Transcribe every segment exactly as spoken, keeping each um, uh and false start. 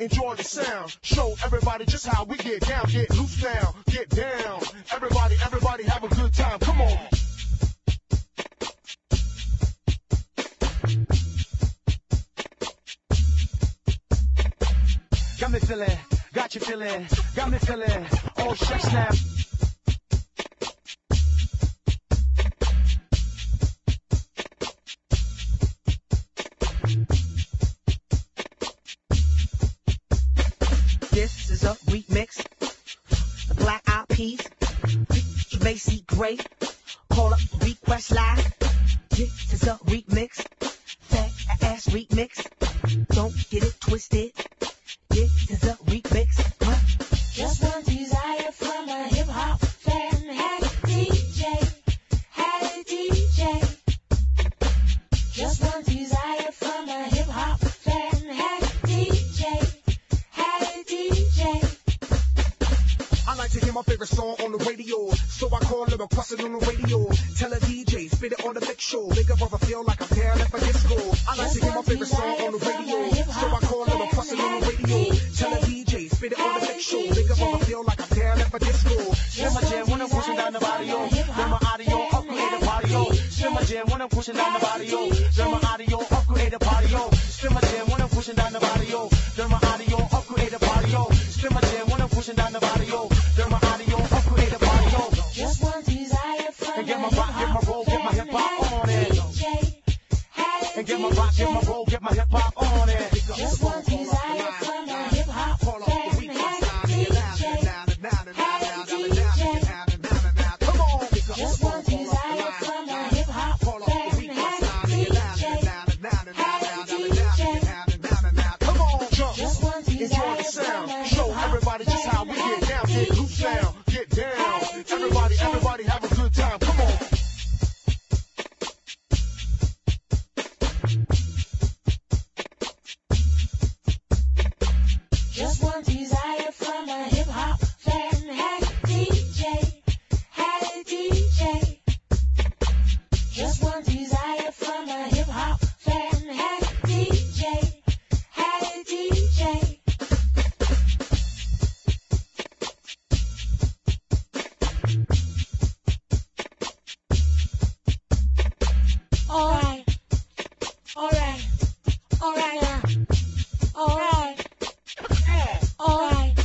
enjoy the sound. Show everybody just how we get down. Get loose now, get down. Everybody, everybody have a good time. Come on. Got me feeling, got you feeling, got me feeling. Oh, shucks now. This is a remix. The Black Eyed Peas. Macy Gray. Call up request live. This is a remix. Fat ass remix. Don't get it twisted. This is a remix. Huh? Just one desire from a hip hop fan. Had a D J. Had a D J. Just one desire from a hip hop fan. Had a D J. Had a D J. I like to hear my favorite song on the radio, so I call it a question on the radio. Tell a D J, spit it on the mix show. Make a brother feel like a pair left a disco. I like to hear my favorite song on the radio, so I call it a question on the radio. Tell a D J, spit it on the mix show. Make a brother feel like a pair left a disco. Spin my jam when I'm pushing down the barrio. Then my audio, upgrade the patio. Spin my jam when I'm pushing down the barrio. Then my audio, upgrade the patio. Spin my jam when I'm pushing down the barrio. Then my audio, upgrade the patio. Spin my jam when I'm pushing down the barrio. Then my audio, upgrade the patio. Just one desire from And get my a rock, get my roll, get my hip hop on it. D J. Had a And get my rock, get my roll, get my hip hop on it. Just one desire from a hip hop fan. Had a D J. Had a D J. Come on. Just one desire from a hip hop fan. Had a D J. Had a D J. Come on, jump. Just one Enjoy desire the from sound. a Show hip hop everybody just how we get down. Get loose now, get down. Everybody, everybody have a good time. Come on. Just one desire from a hip hop fan. Had a D J. Had a D J. Just one desire from a hip hop fan. Had a D J. Had a D J. Alright. Alright. Alright now. Alright. Alright.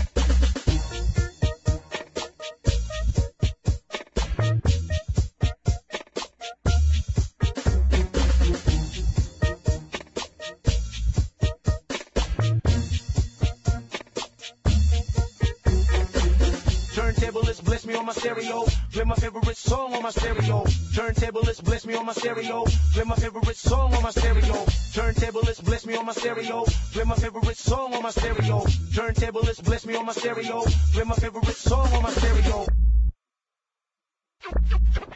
Turntablists bless me on my stereo. Play my favorite song on my stereo. Turntablists bless me on my stereo. Play my favorite song on my stereo. Turntablists bless me on my stereo. Play my favorite song on my stereo. Turntablists bless me on my stereo. Play my favorite song on my stereo.